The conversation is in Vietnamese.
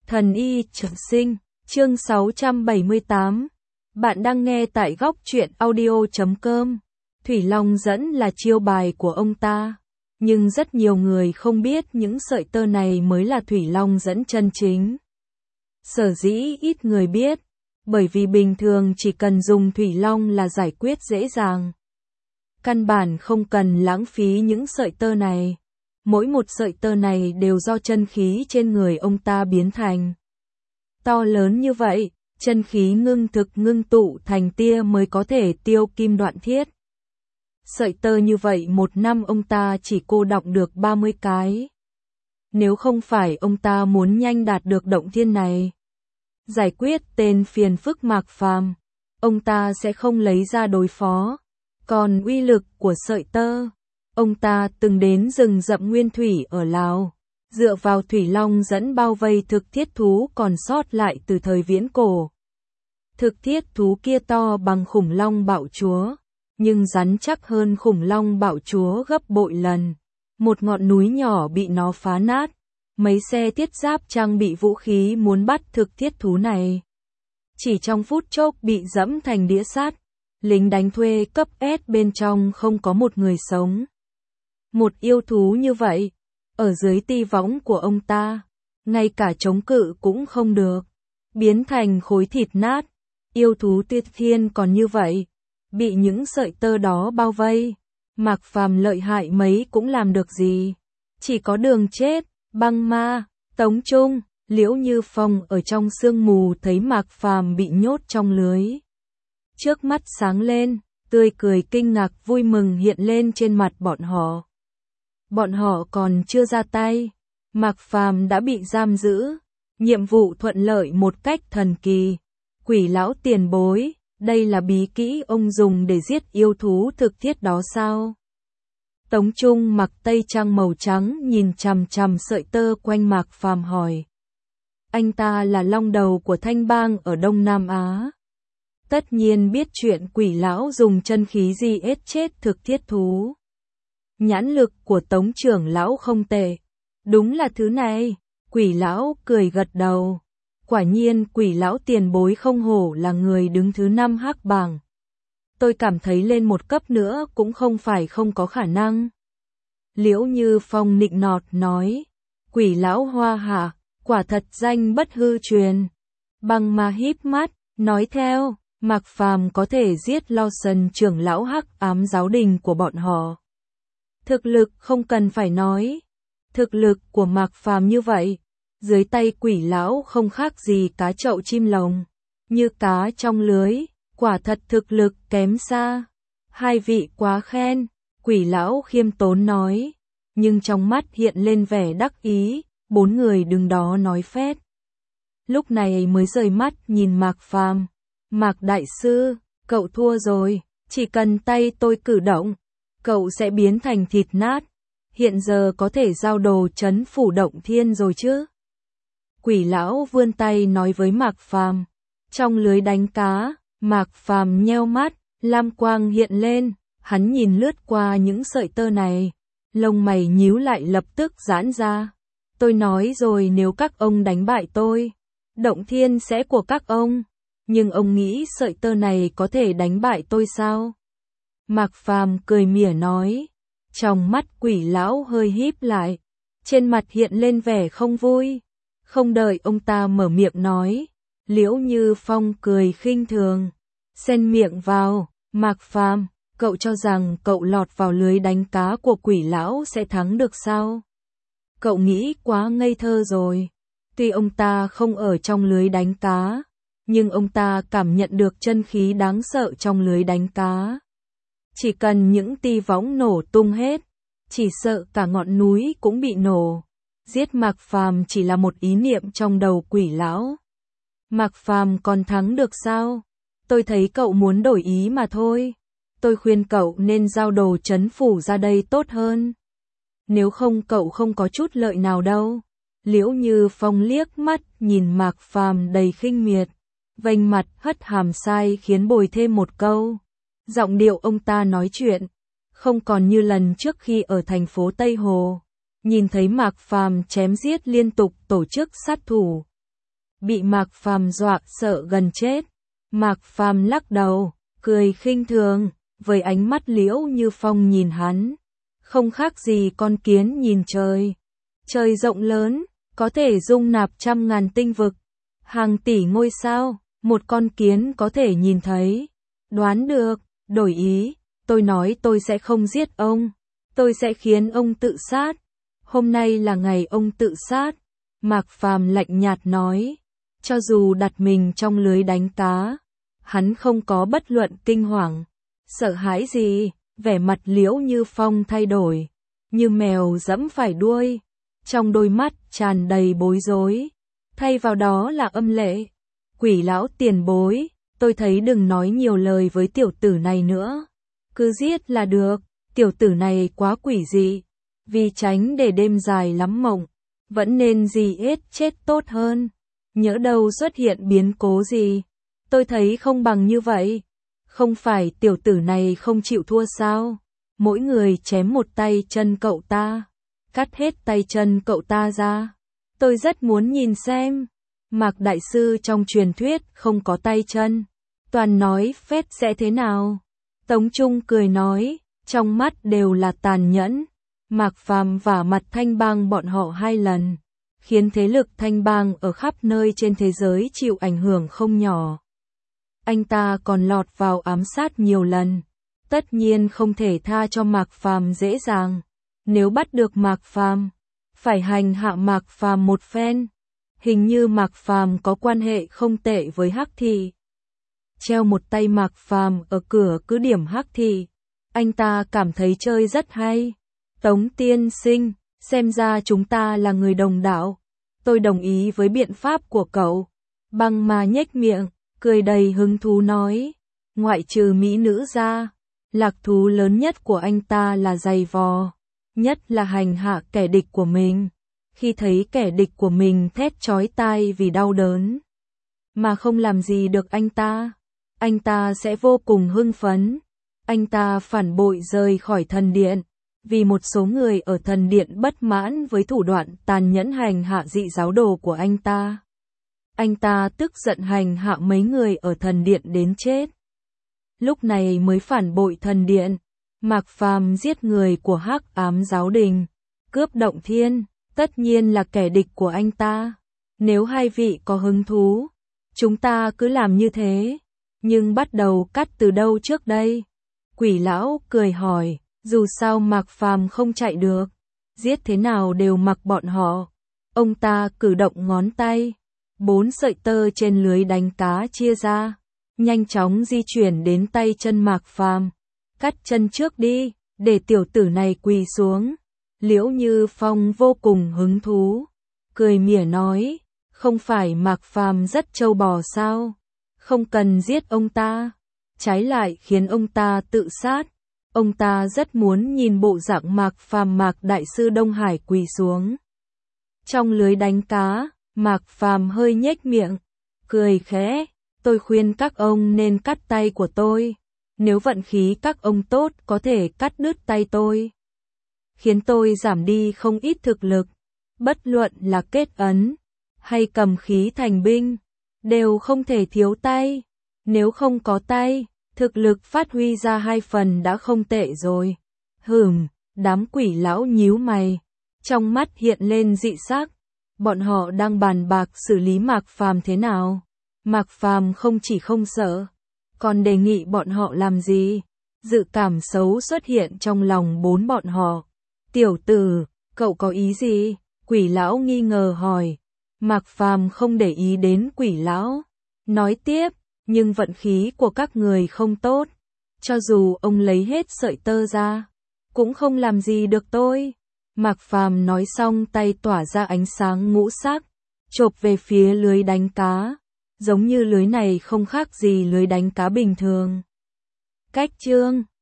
Thần y trường sinh, chương 678. Bạn đang nghe tại góc truyện audio.com. Thủy Long dẫn là chiêu bài của ông ta, nhưng rất nhiều người không biết những sợi tơ này mới là Thủy Long dẫn chân chính. Sở dĩ ít người biết, bởi vì bình thường chỉ cần dùng Thủy Long là giải quyết dễ dàng. Căn bản không cần lãng phí những sợi tơ này. Mỗi một sợi tơ này đều do chân khí trên người ông ta biến thành. To lớn như vậy, chân khí ngưng thực ngưng tụ thành tia mới có thể tiêu kim đoạn thiết. Sợi tơ như vậy một năm ông ta chỉ cô đọng được 30 cái. Nếu không phải ông ta muốn nhanh đạt được động thiên này, giải quyết tên phiền phức Mạc Phàm, ông ta sẽ không lấy ra đối phó. Còn uy lực của sợi tơ, ông ta từng đến rừng rậm nguyên thủy ở Lào, dựa vào Thủy Long dẫn bao vây thực thiết thú còn sót lại từ thời viễn cổ. Thực thiết thú kia to bằng khủng long bạo chúa, nhưng rắn chắc hơn khủng long bạo chúa gấp bội lần. Một ngọn núi nhỏ bị nó phá nát, mấy xe thiết giáp trang bị vũ khí muốn bắt thực thiết thú này. Chỉ trong phút chốc bị dẫm thành đĩa sắt, lính đánh thuê cấp S bên trong không có một người sống. Một yêu thú như vậy, ở dưới ti võng của ông ta, ngay cả chống cự cũng không được, biến thành khối thịt nát. Yêu thú tuyệt thiên còn như vậy, bị những sợi tơ đó bao vây, Mạc Phàm lợi hại mấy cũng làm được gì, chỉ có đường chết. Băng Ma, Tống Trung, Liễu Như Phong ở trong sương mù thấy Mạc Phàm bị nhốt trong lưới. Trước mắt sáng lên, tươi cười kinh ngạc vui mừng hiện lên trên mặt bọn họ. Bọn họ còn chưa ra tay, Mạc Phàm đã bị giam giữ. Nhiệm vụ thuận lợi một cách thần kỳ. Quỷ lão tiền bối, đây là bí kỹ ông dùng để giết yêu thú thực thiết đó sao? Tống Trung mặc tây trang màu trắng nhìn chằm chằm sợi tơ quanh Mạc Phàm hỏi. Anh ta là long đầu của Thanh Bang ở Đông Nam Á. Tất nhiên biết chuyện quỷ lão dùng chân khí gì ết chết thực thiết thú. Nhãn lực của Tống trưởng lão không tệ. Đúng là thứ này. Quỷ lão cười gật đầu. Quả nhiên quỷ lão tiền bối không hổ là người đứng thứ 5 hắc bảng. Tôi cảm thấy lên một cấp nữa cũng không phải không có khả năng. Liễu Như Phong nịnh nọt nói. Quỷ lão hoa hạ, quả thật danh bất hư truyền. Băng Ma híp mắt, nói theo. Mạc Phàm có thể giết Lawson trưởng lão hắc ám giáo đình của bọn họ. Thực lực không cần phải nói. Thực lực của Mạc Phàm như vậy, dưới tay quỷ lão không khác gì cá chậu chim lồng, như cá trong lưới, quả thật thực lực kém xa. Hai vị quá khen, quỷ lão khiêm tốn nói, nhưng trong mắt hiện lên vẻ đắc ý, bốn người đứng đó nói phét. Lúc này mới rời mắt nhìn Mạc Phàm. Mạc đại sư, cậu thua rồi, chỉ cần tay tôi cử động, cậu sẽ biến thành thịt nát. Hiện giờ có thể giao đồ trấn phủ động thiên rồi chứ? Quỷ lão vươn tay nói với Mạc Phàm. Trong lưới đánh cá, Mạc Phàm nheo mắt, lam quang hiện lên, hắn nhìn lướt qua những sợi tơ này, lông mày nhíu lại lập tức giãn ra. Tôi nói rồi nếu các ông đánh bại tôi, động thiên sẽ của các ông. Nhưng ông nghĩ sợi tơ này có thể đánh bại tôi sao? Mạc Phàm cười mỉa nói. Trong mắt quỷ lão hơi híp lại, trên mặt hiện lên vẻ không vui. Không đợi ông ta mở miệng nói, Liễu Như Phong cười khinh thường, xen miệng vào. Mạc Phàm, cậu cho rằng cậu lọt vào lưới đánh cá của quỷ lão sẽ thắng được sao? Cậu nghĩ quá ngây thơ rồi. Tuy ông ta không ở trong lưới đánh cá, nhưng ông ta cảm nhận được chân khí đáng sợ trong lưới đánh cá. Chỉ cần những ti võng nổ tung hết, chỉ sợ cả ngọn núi cũng bị nổ. Giết Mạc Phàm chỉ là một ý niệm trong đầu quỷ lão. Mạc Phàm còn thắng được sao? Tôi thấy cậu muốn đổi ý mà thôi. Tôi khuyên cậu nên giao đồ trấn phủ ra đây tốt hơn. Nếu không cậu không có chút lợi nào đâu. Liễu Như Phong liếc mắt nhìn Mạc Phàm đầy khinh miệt, vênh mặt hất hàm sai khiến bồi thêm một câu. Giọng điệu ông ta nói chuyện không còn như lần trước khi ở thành phố Tây Hồ, nhìn thấy Mạc Phàm chém giết liên tục tổ chức sát thủ, bị Mạc Phàm dọa sợ gần chết. Mạc Phàm lắc đầu, cười khinh thường, với ánh mắt Liễu Như Phong nhìn hắn, không khác gì con kiến nhìn trời. Trời rộng lớn, có thể dung nạp trăm ngàn tinh vực, hàng tỷ ngôi sao, một con kiến có thể nhìn thấy. Đoán được, đổi ý, tôi nói tôi sẽ không giết ông, tôi sẽ khiến ông tự sát. Hôm nay là ngày ông tự sát. Mạc Phàm lạnh nhạt nói, cho dù đặt mình trong lưới đánh cá, hắn không có bất luận kinh hoàng, sợ hãi gì. Vẻ mặt Liễu Như Phong thay đổi, như mèo giẫm phải đuôi, trong đôi mắt tràn đầy bối rối, thay vào đó là âm lệ. Quỷ lão tiền bối, tôi thấy đừng nói nhiều lời với tiểu tử này nữa, cứ giết là được. Tiểu tử này quá quỷ dị, vì tránh để đêm dài lắm mộng, vẫn nên gì hết chết tốt hơn. Nhỡ đâu xuất hiện biến cố gì, tôi thấy không bằng như vậy. Không phải tiểu tử này không chịu thua sao? Mỗi người chém một tay chân cậu ta, cắt hết tay chân cậu ta ra. Tôi rất muốn nhìn xem. Mạc đại sư trong truyền thuyết không có tay chân, toàn nói phét sẽ thế nào. Tống Trung cười nói, trong mắt đều là tàn nhẫn. Mạc Phàm vả mặt Thanh Bang bọn họ 2 lần, khiến thế lực Thanh Bang ở khắp nơi trên thế giới chịu ảnh hưởng không nhỏ. Anh ta còn lọt vào ám sát nhiều lần, tất nhiên không thể tha cho Mạc Phàm dễ dàng. Nếu bắt được Mạc Phàm, phải hành hạ Mạc Phàm một phen. Hình như Mạc Phàm có quan hệ không tệ với Hắc Thị. Treo một tay Mạc Phàm ở cửa cứ điểm Hắc Thị, anh ta cảm thấy chơi rất hay. Tống tiên sinh, xem ra chúng ta là người đồng đạo. Tôi đồng ý với biện pháp của cậu. Băng mà nhếch miệng, cười đầy hứng thú nói, ngoại trừ mỹ nữ ra, lạc thú lớn nhất của anh ta là giày vò, nhất là hành hạ kẻ địch của mình. Khi thấy kẻ địch của mình thét chói tai vì đau đớn, mà không làm gì được anh ta sẽ vô cùng hưng phấn. Anh ta phản bội rời khỏi thần điện, vì một số người ở thần điện bất mãn với thủ đoạn tàn nhẫn hành hạ dị giáo đồ của anh ta. Anh ta tức giận hành hạ mấy người ở thần điện đến chết. Lúc này mới phản bội thần điện. Mạc Phàm giết người của Hắc Ám giáo đình, cướp động thiên, tất nhiên là kẻ địch của anh ta. Nếu hai vị có hứng thú, chúng ta cứ làm như thế. Nhưng bắt đầu cắt từ đâu trước đây? Quỷ lão cười hỏi, dù sao Mạc Phàm không chạy được, giết thế nào đều mặc bọn họ. Ông ta cử động ngón tay, 4 sợi tơ trên lưới đánh cá chia ra, nhanh chóng di chuyển đến tay chân Mạc Phàm. Cắt chân trước đi, để tiểu tử này quỳ xuống. Liễu Như Phong vô cùng hứng thú, cười mỉa nói, không phải Mạc Phàm rất trâu bò sao? Không cần giết ông ta, trái lại khiến ông ta tự sát. Ông ta rất muốn nhìn bộ dạng Mạc Phàm. Mạc đại sư Đông Hải quỳ xuống trong lưới đánh cá. Mạc Phàm hơi nhếch miệng, cười khẽ, tôi khuyên các ông nên cắt tay của tôi. Nếu vận khí các ông tốt có thể cắt đứt tay tôi, khiến tôi giảm đi không ít thực lực. Bất luận là kết ấn hay cầm khí thành binh, đều không thể thiếu tay. Nếu không có tay, thực lực phát huy ra 2 phần đã không tệ rồi. Đám quỷ lão nhíu mày, trong mắt hiện lên dị sắc. Bọn họ đang bàn bạc xử lý Mạc Phàm thế nào. Mạc Phàm không chỉ không sợ, còn đề nghị bọn họ làm gì. Dự cảm xấu xuất hiện trong lòng 4 bọn họ. Tiểu tử, cậu có ý gì? Quỷ lão nghi ngờ hỏi. Mạc Phàm không để ý đến quỷ lão, nói tiếp, nhưng vận khí của các người không tốt. Cho dù ông lấy hết sợi tơ ra, cũng không làm gì được tôi. Mạc Phàm nói xong tay tỏa ra ánh sáng ngũ sắc, chộp về phía lưới đánh cá. Giống như lưới này không khác gì lưới đánh cá bình thường. Cách chương